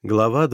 Глава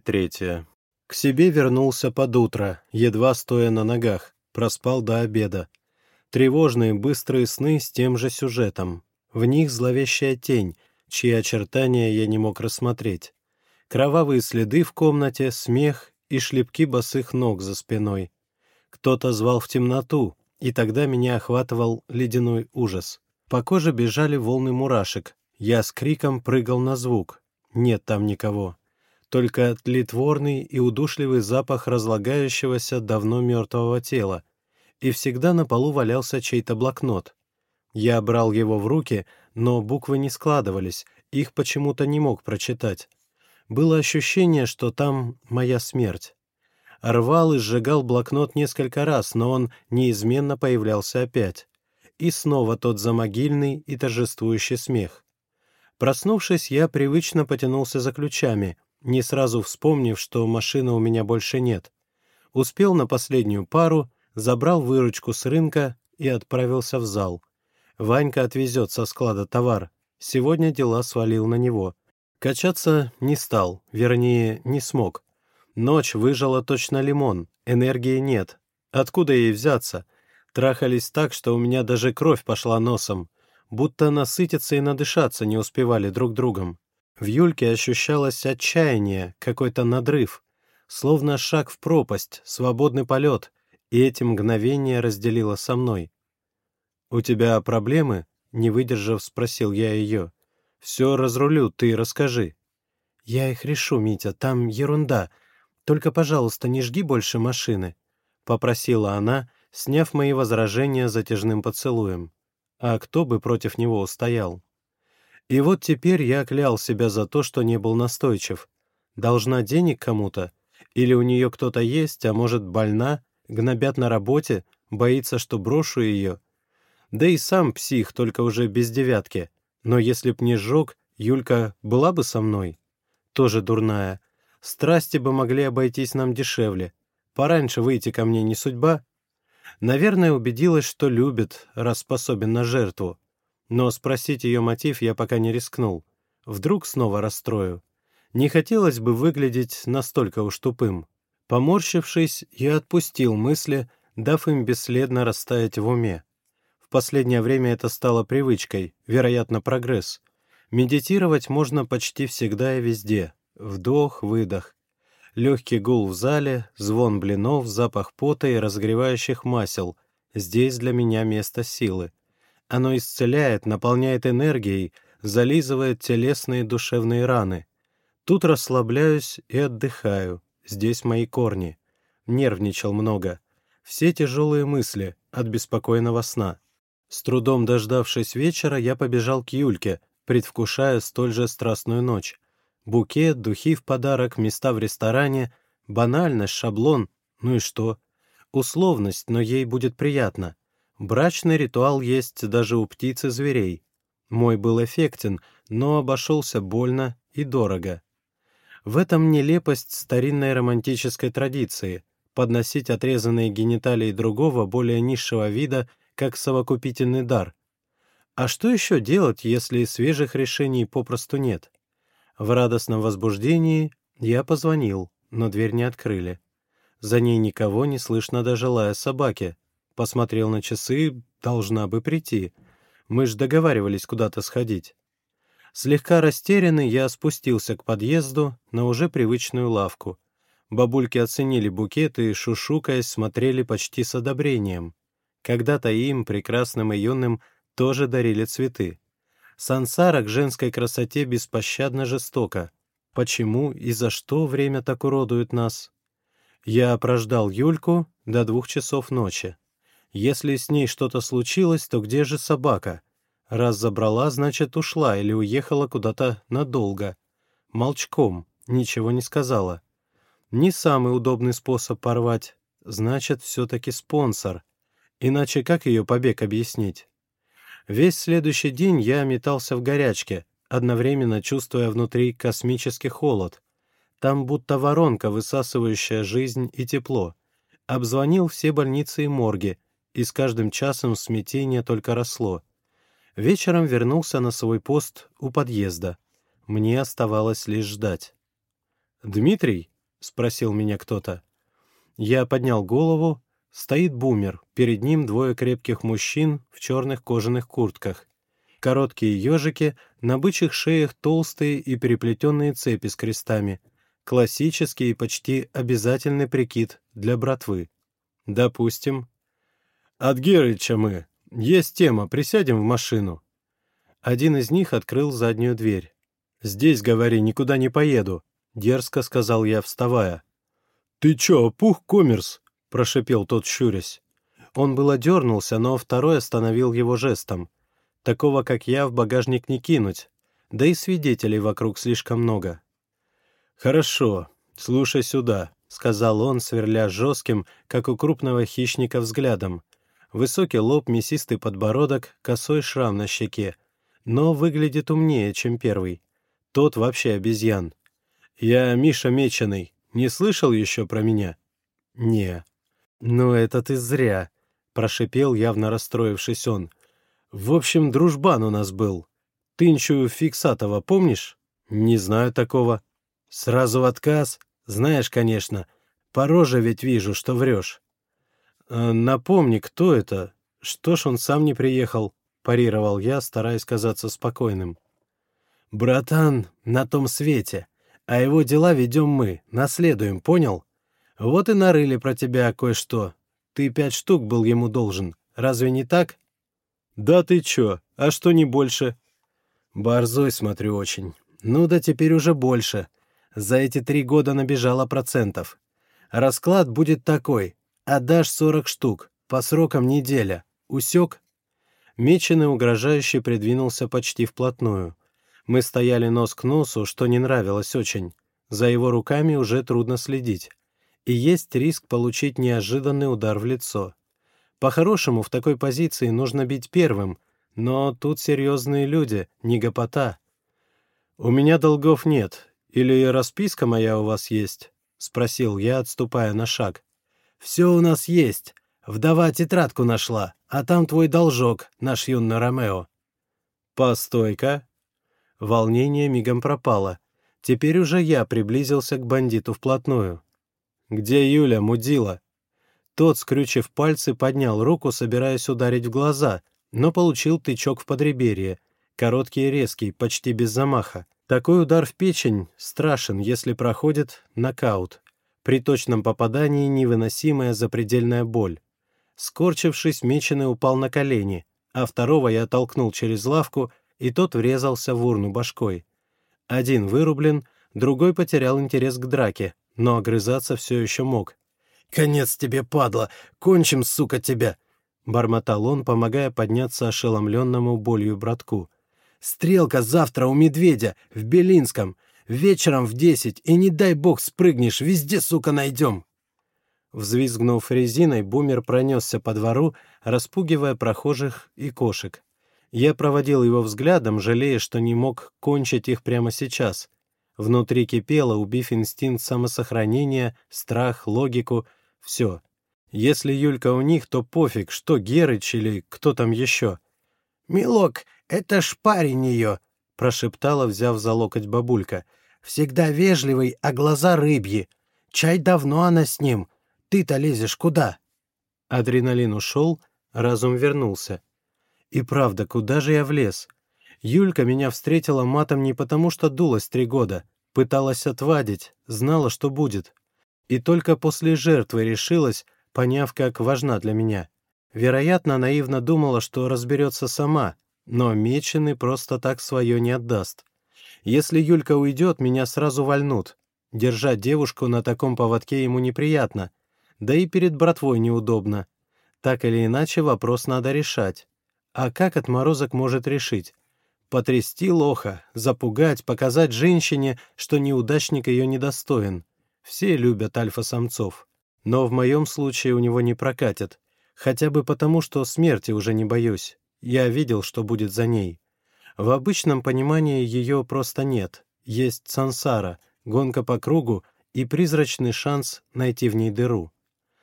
23. К себе вернулся под утро, едва стоя на ногах, проспал до обеда. Тревожные быстрые сны с тем же сюжетом. В них зловещая тень, чьи очертания я не мог рассмотреть. Кровавые следы в комнате, смех и шлепки босых ног за спиной. Кто-то звал в темноту, и тогда меня охватывал ледяной ужас. По коже бежали волны мурашек. Я с криком прыгал на звук. Нет там никого. Только тлетворный и удушливый запах разлагающегося давно мертвого тела, и всегда на полу валялся чей-то блокнот. Я брал его в руки, но буквы не складывались, их почему-то не мог прочитать. Было ощущение, что там моя смерть. Рвал и сжигал блокнот несколько раз, но он неизменно появлялся опять. И снова тот замогильный и торжествующий смех. Проснувшись, я привычно потянулся за ключами, не сразу вспомнив, что машины у меня больше нет. Успел на последнюю пару, забрал выручку с рынка и отправился в зал. Ванька отвезет со склада товар. Сегодня дела свалил на него. Качаться не стал, вернее, не смог. Ночь выжила точно лимон, энергии нет. Откуда ей взяться? Трахались так, что у меня даже кровь пошла носом. Будто насытиться и надышаться не успевали друг другом. В Юльке ощущалось отчаяние, какой-то надрыв, словно шаг в пропасть, свободный полет, и эти мгновения разделила со мной. «У тебя проблемы?» — не выдержав, спросил я ее. «Все разрулю, ты расскажи». «Я их решу, Митя, там ерунда. Только, пожалуйста, не жги больше машины», — попросила она, сняв мои возражения затяжным поцелуем. А кто бы против него устоял? И вот теперь я клял себя за то, что не был настойчив. Должна денег кому-то? Или у нее кто-то есть, а может, больна, гнобят на работе, боится, что брошу ее? Да и сам псих, только уже без девятки. Но если б не сжег, Юлька была бы со мной? Тоже дурная. Страсти бы могли обойтись нам дешевле. Пораньше выйти ко мне не судьба? Наверное, убедилась, что любит, раз способен на жертву. Но спросить ее мотив я пока не рискнул. Вдруг снова расстрою. Не хотелось бы выглядеть настолько уж тупым. Поморщившись, я отпустил мысли, дав им бесследно растаять в уме. В последнее время это стало привычкой, вероятно, прогресс. Медитировать можно почти всегда и везде. Вдох, выдох. Легкий гул в зале, звон блинов, запах пота и разогревающих масел. Здесь для меня место силы. Оно исцеляет, наполняет энергией, зализывает телесные и душевные раны. Тут расслабляюсь и отдыхаю. Здесь мои корни. Нервничал много. Все тяжелые мысли от беспокойного сна. С трудом дождавшись вечера, я побежал к Юльке, предвкушая столь же страстную ночь. Букет, духи в подарок, места в ресторане. Банальность, шаблон. Ну и что? Условность, но ей будет приятно. Брачный ритуал есть даже у птиц и зверей. Мой был эффектен, но обошелся больно и дорого. В этом нелепость старинной романтической традиции — подносить отрезанные гениталии другого, более низшего вида, как совокупительный дар. А что еще делать, если свежих решений попросту нет? В радостном возбуждении я позвонил, но дверь не открыли. За ней никого не слышно даже лая собаки. Посмотрел на часы, должна бы прийти. Мы ж договаривались куда-то сходить. Слегка растерянный, я спустился к подъезду на уже привычную лавку. Бабульки оценили букет и, шушукаясь, смотрели почти с одобрением. Когда-то им, прекрасным и юным, тоже дарили цветы. Сансара к женской красоте беспощадно жестока. Почему и за что время так уродует нас? Я прождал Юльку до 2 часов ночи. Если с ней что-то случилось, то где же собака? Раз забрала, значит, ушла или уехала куда-то надолго. Молчком, ничего не сказала. Не самый удобный способ порвать. Значит, все-таки спонсор. Иначе как ее побег объяснить? Весь следующий день я метался в горячке, одновременно чувствуя внутри космический холод. Там будто воронка, высасывающая жизнь и тепло. Обзвонил все больницы и морги, и с каждым часом смятение только росло. Вечером вернулся на свой пост у подъезда. Мне оставалось лишь ждать. «Дмитрий?» — спросил меня кто-то. Я поднял голову. Стоит бумер, перед ним двое крепких мужчин в черных кожаных куртках. Короткие ежики, на бычьих шеях толстые и переплетенные цепи с крестами. Классический и почти обязательный прикид для братвы. «Допустим». «От Герыча мы. Есть тема, присядем в машину». Один из них открыл заднюю дверь. «Здесь, говори, никуда не поеду», — дерзко сказал я, вставая. «Ты чё, опух, коммерс?» — прошипел тот, щурясь. Он было дернулся, но второй остановил его жестом. Такого, как я, в багажник не кинуть, да и свидетелей вокруг слишком много. «Хорошо, слушай сюда», — сказал он, сверля жестким, как у крупного хищника, взглядом. Высокий лоб, мясистый подбородок, косой шрам на щеке. Но выглядит умнее, чем первый. Тот вообще обезьян. «Я Миша Меченый. Не слышал еще про меня?» «Не». «Ну, это ты зря», — прошипел, явно расстроившись он. «В общем, дружбан у нас был. Тынчу Фиксатова помнишь?» «Не знаю такого». «Сразу в отказ? Знаешь, конечно. По роже ведь вижу, что врешь». «Напомни, кто это? Что ж он сам не приехал?» — парировал я, стараясь казаться спокойным. «Братан на том свете, а его дела ведем мы, наследуем, понял? Вот и нарыли про тебя кое-что. Ты 5 штук был ему должен, разве не так?» «Да ты чё, а что не больше?» «Борзой, смотрю, очень. Ну да теперь уже больше. За эти 3 года набежало процентов. Расклад будет такой. Отдашь 40 штук, по срокам неделя. Усек?» Меченый угрожающе придвинулся почти вплотную. Мы стояли нос к носу, что не нравилось очень. За его руками уже трудно следить. И есть риск получить неожиданный удар в лицо. По-хорошему, в такой позиции нужно бить первым, но тут серьезные люди, не гопота. «У меня долгов нет. Или расписка моя у вас есть?» — спросил я, отступая на шаг. «Все у нас есть. Вдова тетрадку нашла, а там твой должок, наш юный Ромео». «Постой-ка». Волнение мигом пропало. Теперь уже я приблизился к бандиту вплотную. «Где Юля, мудила?» Тот, скрючив пальцы, поднял руку, собираясь ударить в глаза, но получил тычок в подреберье. Короткий и резкий, почти без замаха. Такой удар в печень страшен, если проходит нокаут. При точном попадании невыносимая запредельная боль. Скорчившись, Меченый упал на колени, а второго я толкнул через лавку, и тот врезался в урну башкой. Один вырублен, другой потерял интерес к драке, но огрызаться все еще мог. «Конец тебе, падла! Кончим, сука, тебя!» — бормотал он, помогая подняться ошеломленному болью братку. «Стрелка завтра у медведя, в Белинском, вечером в 10, и не дай бог спрыгнешь, везде, сука, найдем!» Взвизгнув резиной, бумер пронесся по двору, распугивая прохожих и кошек. Я проводил его взглядом, жалея, что не мог кончить их прямо сейчас. Внутри кипело, убив инстинкт самосохранения, страх, логику — все. Если Юлька у них, то пофиг, что Герыч или кто там еще. «Милок, это ж парень ее», — прошептала, взяв за локоть бабулька. «Всегда вежливый, а глаза рыбьи. Чай давно она с ним. Ты-то лезешь куда?» Адреналин ушел, разум вернулся. И правда, куда же я влез? Юлька меня встретила матом не потому, что дулась 3 года. Пыталась отвадить, знала, что будет. И только после жертвы решилась, поняв, как важна для меня. Вероятно, наивно думала, что разберется сама, но Меченый просто так свое не отдаст. Если Юлька уйдет, меня сразу вольнут. Держать девушку на таком поводке ему неприятно, да и перед братвой неудобно. Так или иначе, вопрос надо решать. А как отморозок может решить? Потрясти лоха, запугать, показать женщине, что неудачник ее недостоин. Все любят альфа-самцов. Но в моем случае у него не прокатит. Хотя бы потому, что смерти уже не боюсь. Я видел, что будет за ней. В обычном понимании ее просто нет. Есть сансара, гонка по кругу и призрачный шанс найти в ней дыру.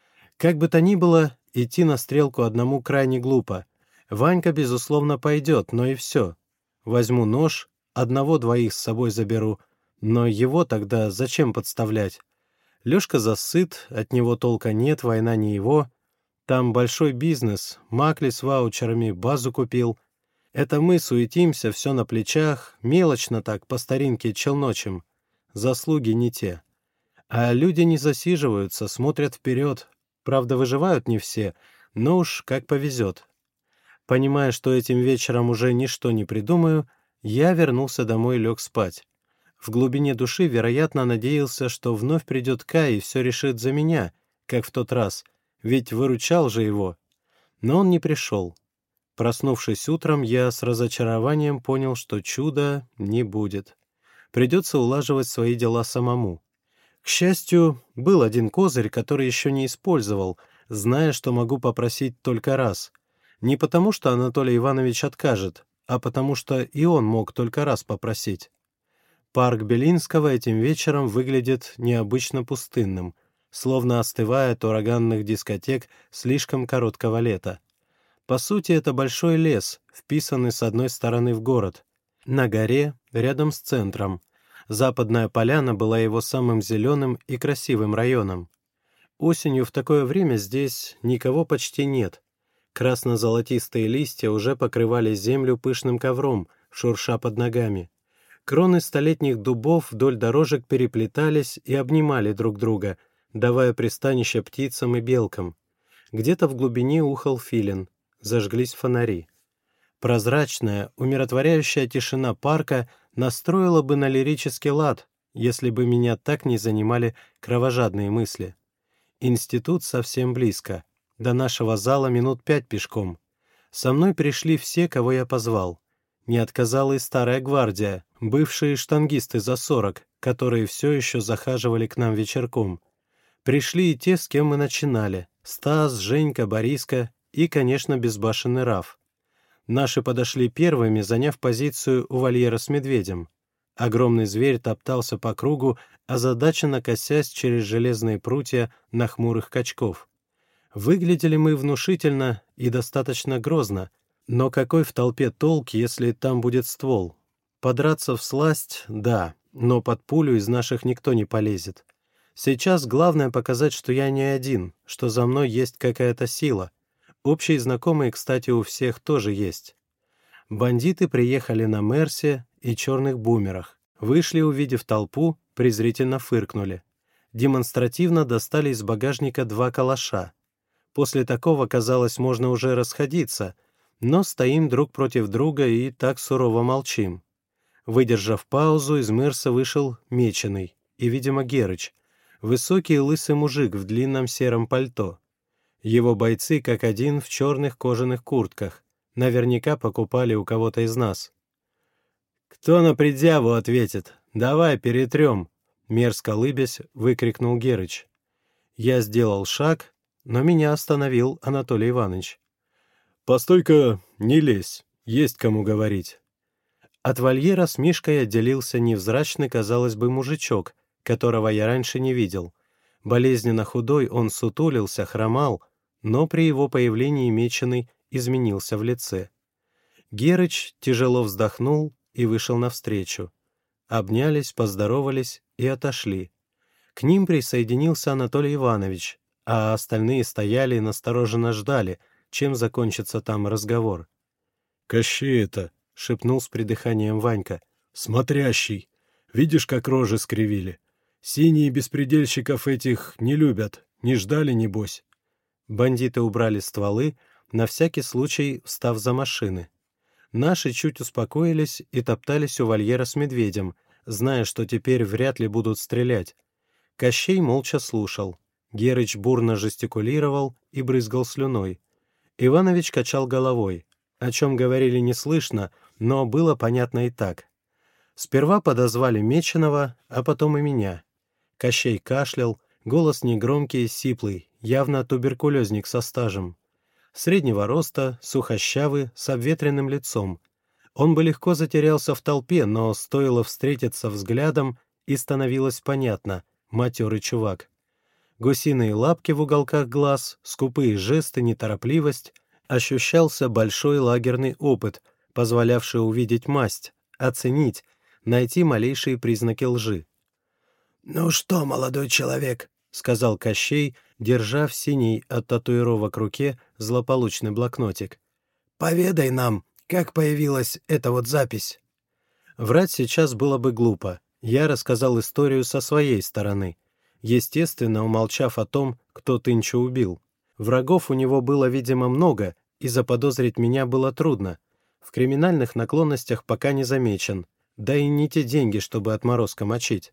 Как бы то ни было, идти на стрелку одному крайне глупо. Ванька, безусловно, пойдет, но и все. Возьму нож, 1-2 с собой заберу. Но его тогда зачем подставлять? Лёшка засыт, от него толка нет, война не его. Там большой бизнес, Макли с ваучерами базу купил. Это мы суетимся, все на плечах, мелочно так, по старинке челночим. Заслуги не те. А люди не засиживаются, смотрят вперед. Правда, выживают не все, но уж как повезет. Понимая, что этим вечером уже ничто не придумаю, я вернулся домой и лег спать. В глубине души, вероятно, надеялся, что вновь придет Кай и все решит за меня, как в тот раз, ведь выручал же его. Но он не пришел. Проснувшись утром, я с разочарованием понял, что чуда не будет. Придется улаживать свои дела самому. К счастью, был один козырь, который еще не использовал, зная, что могу попросить только раз. Не потому, что Анатолий Иванович откажет, а потому, что и он мог только раз попросить. Парк Белинского этим вечером выглядит необычно пустынным, словно остывая от ураганных дискотек слишком короткого лета. По сути, это большой лес, вписанный с одной стороны в город. На горе, рядом с центром. Западная поляна была его самым зеленым и красивым районом. Осенью в такое время здесь никого почти нет. Красно-золотистые листья уже покрывали землю пышным ковром, шурша под ногами. Кроны столетних дубов вдоль дорожек переплетались и обнимали друг друга, давая пристанище птицам и белкам. Где-то в глубине ухал филин. Зажглись фонари. Прозрачная, умиротворяющая тишина парка настроила бы на лирический лад, если бы меня так не занимали кровожадные мысли. Институт совсем близко. До нашего зала минут 5 пешком. Со мной пришли все, кого я позвал. Не отказала и старая гвардия, бывшие штангисты за 40, которые все еще захаживали к нам вечерком. Пришли и те, с кем мы начинали. Стас, Женька, Бориска и, конечно, безбашенный Раф. Наши подошли первыми, заняв позицию у вольера с медведем. Огромный зверь топтался по кругу, озадаченно косясь через железные прутья на хмурых качков. Выглядели мы внушительно и достаточно грозно, но какой в толпе толк, если там будет ствол? Подраться всласть — да, но под пулю из наших никто не полезет. Сейчас главное показать, что я не один, что за мной есть какая-то сила. Общие знакомые, кстати, у всех тоже есть. Бандиты приехали на Мерсе и черных бумерах. Вышли, увидев толпу, презрительно фыркнули. Демонстративно достали из багажника 2 калаша. После такого, казалось, можно уже расходиться, но стоим друг против друга и так сурово молчим. Выдержав паузу, из Мерса вышел Меченый и, видимо, Герыч, высокий лысый мужик в длинном сером пальто. Его бойцы, как один, в черных кожаных куртках. Наверняка покупали у кого-то из нас. «Кто на предъяву ответит? Давай, перетрем!» Мерзко лыбясь, выкрикнул Герыч. Я сделал шаг, но меня остановил Анатолий Иванович. «Постой-ка, не лезь, есть кому говорить». От вольера с Мишкой отделился невзрачный, казалось бы, мужичок, которого я раньше не видел. Болезненно худой, он сутулился, хромал, но при его появлении Меченый изменился в лице. Герыч тяжело вздохнул и вышел навстречу. Обнялись, поздоровались и отошли. К ним присоединился Анатолий Иванович, а остальные стояли и настороженно ждали, чем закончится там разговор. «Кощей это!» — шепнул с придыханием Ванька. «Смотрящий! Видишь, как рожи скривили? Синие беспредельщиков этих не любят, не ждали, небось». Бандиты убрали стволы, на всякий случай встав за машины. Наши чуть успокоились и топтались у вольера с медведем, зная, что теперь вряд ли будут стрелять. Кощей молча слушал. Герыч бурно жестикулировал и брызгал слюной. Иванович качал головой. О чем говорили не слышно, но было понятно и так. Сперва подозвали Меченого, а потом и меня. Кощей кашлял, голос негромкий и сиплый, явно туберкулезник со стажем. Среднего роста, сухощавый, с обветренным лицом. Он бы легко затерялся в толпе, но стоило встретиться взглядом, и становилось понятно — матерый чувак. Гусиные лапки в уголках глаз, скупые жесты, неторопливость. Ощущался большой лагерный опыт, позволявший увидеть масть, оценить, найти малейшие признаки лжи. «Ну что, молодой человек?» — сказал Кощей, держа в синей от татуировок руке злополучный блокнотик. «Поведай нам, как появилась эта вот запись». Врать сейчас было бы глупо. Я рассказал историю со своей стороны, естественно, умолчав о том, кто Тынча убил. Врагов у него было, видимо, много, и заподозрить меня было трудно. В криминальных наклонностях пока не замечен, да и не те деньги, чтобы отморозка мочить.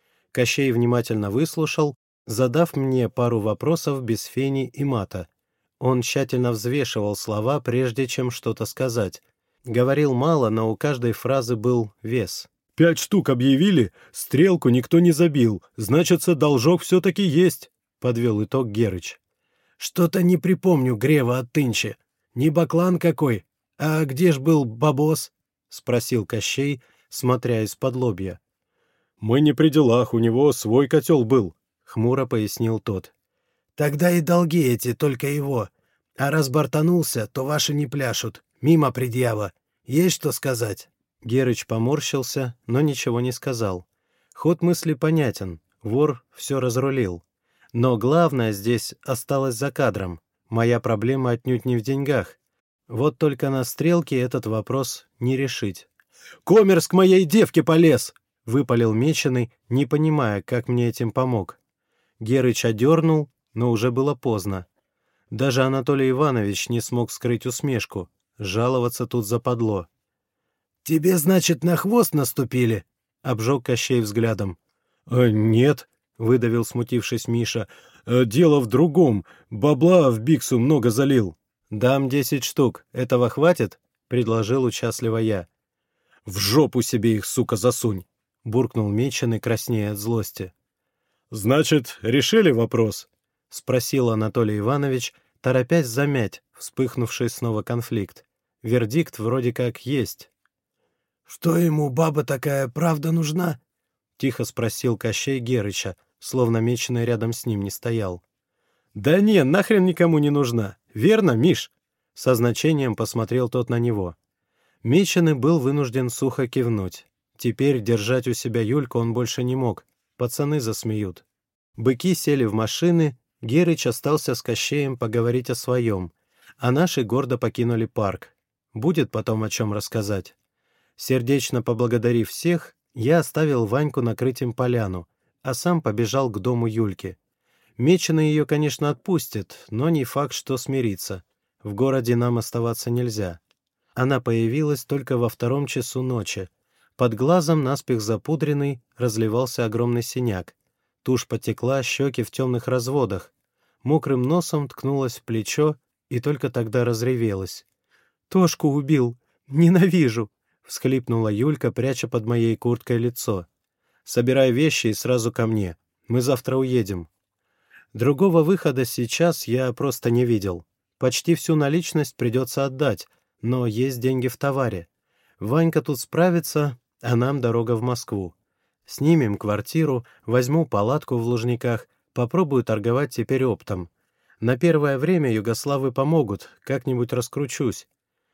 Кощей внимательно выслушал, задав мне пару вопросов без фени и мата. Он тщательно взвешивал слова, прежде чем что-то сказать. Говорил мало, но у каждой фразы был вес. 5 штук объявили, стрелку никто не забил, значится, должок все-таки есть», — подвел итог Герыч. «Что-то не припомню Грева от Тынчи. Не баклан какой. А где ж был бабос?» — спросил Кощей, смотря из-под лобья. «Мы не при делах, у него свой котел был», — хмуро пояснил тот. «Тогда и долги эти только его. А раз бортанулся, то ваши не пляшут. Мимо предъява. Есть что сказать?» Герыч поморщился, но ничего не сказал. Ход мысли понятен. Вор все разрулил. Но главное здесь осталось за кадром. Моя проблема отнюдь не в деньгах. Вот только на стрелке этот вопрос не решить. «Коммерс к моей девке полез!» — выпалил Меченый, не понимая, как мне этим помог. Герыч одернул, но уже было поздно. Даже Анатолий Иванович не смог скрыть усмешку. Жаловаться тут западло. «Тебе, значит, на хвост наступили?» — обжег Кощей взглядом. «Нет», — выдавил, смутившись Миша. «Дело в другом. Бабла в биксу много залил». «Дам 10 штук. Этого хватит?» — предложил участливо я. «В жопу себе их, сука, засунь!» — буркнул Меченый, краснея от злости. «Значит, решили вопрос?» — спросил Анатолий Иванович, торопясь замять вспыхнувший снова конфликт. Вердикт вроде как есть. «Что ему, баба такая, правда нужна?» — тихо спросил Кощей Герыча, словно Меченый рядом с ним не стоял. «Да не, нахрен никому не нужна. Верно, Миш?» Со значением посмотрел тот на него. Меченый был вынужден сухо кивнуть. Теперь держать у себя Юльку он больше не мог. Пацаны засмеют. Быки сели в машины, Герыч остался с Кощеем поговорить о своем, а наши гордо покинули парк. Будет потом о чем рассказать. Сердечно поблагодарив всех, я оставил Ваньку накрыть им поляну, а сам побежал к дому Юльки. Меченый ее, конечно, отпустит, но не факт, что смирится. В городе нам оставаться нельзя. Она появилась только во 2 часу ночи. Под глазом, наспех запудренный, разливался огромный синяк. Тушь потекла, щеки в темных разводах. Мокрым носом ткнулась в плечо и только тогда разревелась. «Тошку убил! Ненавижу!» — всхлипнула Юлька, пряча под моей курткой лицо. «Собирай вещи и сразу ко мне. Мы завтра уедем». Другого выхода сейчас я просто не видел. Почти всю наличность придется отдать, но есть деньги в товаре. Ванька тут справится, а нам дорога в Москву. Снимем квартиру, возьму палатку в Лужниках, попробую торговать теперь оптом. На первое время югославы помогут, как-нибудь раскручусь.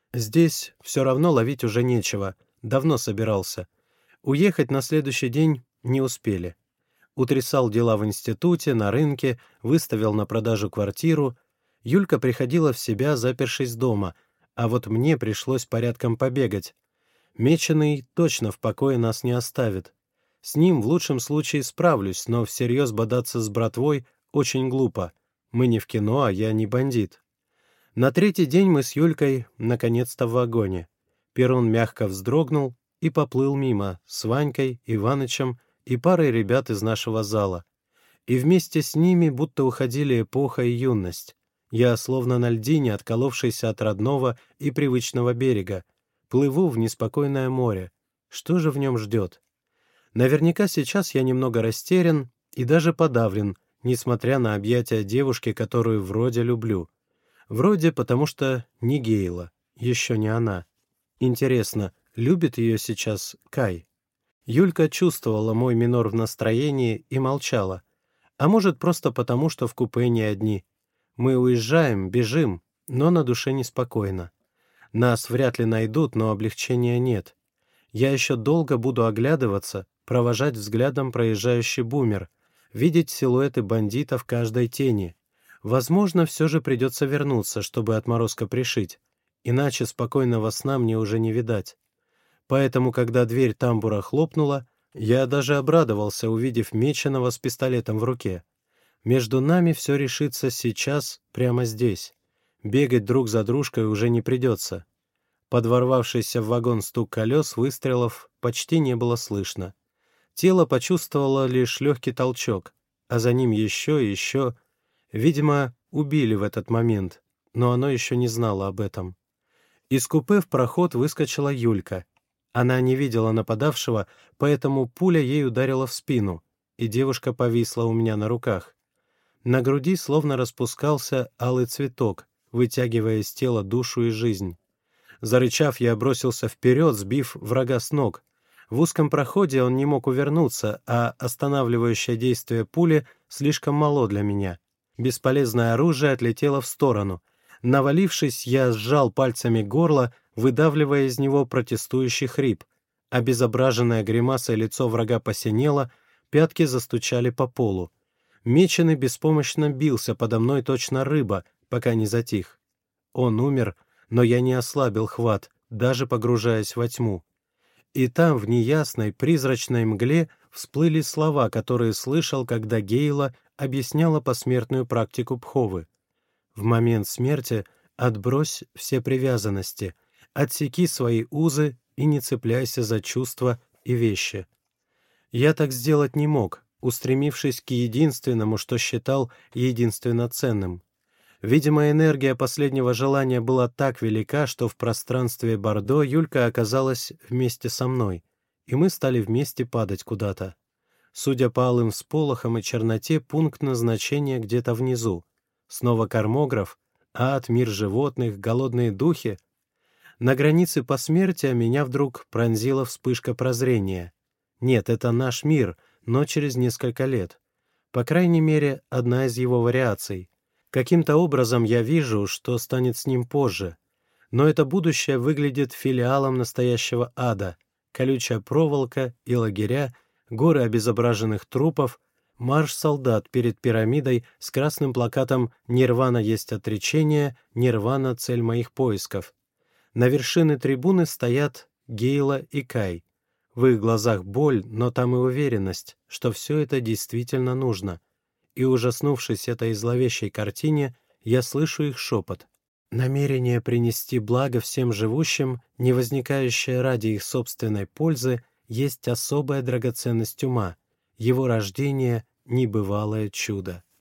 Здесь все равно ловить уже нечего, давно собирался. Уехать на следующий день не успели. Утрясал дела в институте, на рынке, выставил на продажу квартиру. Юлька приходила в себя, запершись дома, а вот мне пришлось порядком побегать. Меченый точно в покое нас не оставит. С ним в лучшем случае справлюсь, но всерьез бодаться с братвой очень глупо. Мы не в кино, а я не бандит. На 3-й день мы с Юлькой наконец-то в вагоне. Перрон мягко вздрогнул и поплыл мимо с Ванькой, Иванычем и парой ребят из нашего зала. И вместе с ними будто уходили эпоха и юность. Я, словно на льдине, отколовшийся от родного и привычного берега, плыву в неспокойное море. Что же в нем ждет? Наверняка сейчас я немного растерян и даже подавлен, несмотря на объятия девушки, которую вроде люблю. Вроде, потому что не Гейла, еще не она. Интересно, любит ее сейчас Кай? Юлька чувствовала мой минор в настроении и молчала. А может, просто потому, что в купе не одни. Мы уезжаем, бежим, но на душе неспокойно. Нас вряд ли найдут, но облегчения нет. Я еще долго буду оглядываться, провожать взглядом проезжающий бумер, видеть силуэты бандитов в каждой тени. Возможно, все же придется вернуться, чтобы отморозка пришить, иначе спокойного сна мне уже не видать. Поэтому, когда дверь тамбура хлопнула, я даже обрадовался, увидев Меченого с пистолетом в руке. Между нами все решится сейчас, прямо здесь. Бегать друг за дружкой уже не придется. Под ворвавшийся в вагон стук колес выстрелов почти не было слышно. Тело почувствовало лишь легкий толчок, а за ним еще и еще. Видимо, убили в этот момент, но оно еще не знало об этом. Из купе в проход выскочила Юлька. Она не видела нападавшего, поэтому пуля ей ударила в спину, и девушка повисла у меня на руках. На груди словно распускался алый цветок, вытягивая из тела душу и жизнь. Зарычав, я бросился вперед, сбив врага с ног. В узком проходе он не мог увернуться, а останавливающее действие пули слишком мало для меня. Бесполезное оружие отлетело в сторону. Навалившись, я сжал пальцами горло, выдавливая из него протестующий хрип. Обезображенное гримасой лицо врага посинело, пятки застучали по полу. Меченый беспомощно бился подо мной точно рыба, пока не затих. Он умер, но я не ослабил хват, даже погружаясь во тьму. И там, в неясной, призрачной мгле, всплыли слова, которые слышал, когда Гейла объясняла посмертную практику Пховы. В момент смерти отбрось все привязанности, отсеки свои узы и не цепляйся за чувства и вещи. Я так сделать не мог, устремившись к единственному, что считал единственно ценным. Видимо, энергия последнего желания была так велика, что в пространстве Бордо Юлька оказалась вместе со мной, и мы стали вместе падать куда-то. Судя по алым всполохам и черноте, пункт назначения где-то внизу. Снова кормограф, ад, мир животных, голодные духи. На границе посмертия меня вдруг пронзила вспышка прозрения. Нет, это наш мир, но через несколько лет. По крайней мере, одна из его вариаций. Каким-то образом я вижу, что станет с ним позже. Но это будущее выглядит филиалом настоящего ада. Колючая проволока и лагеря, горы обезображенных трупов, марш солдат перед пирамидой с красным плакатом «Нирвана есть отречение, Нирвана — цель моих поисков». На вершине трибуны стоят Гейла и Кай. В их глазах боль, но там и уверенность, что все это действительно нужно. И, ужаснувшись этой зловещей картине, я слышу их шепот. Намерение принести благо всем живущим, не возникающее ради их собственной пользы, есть особая драгоценность ума, его рождение — небывалое чудо.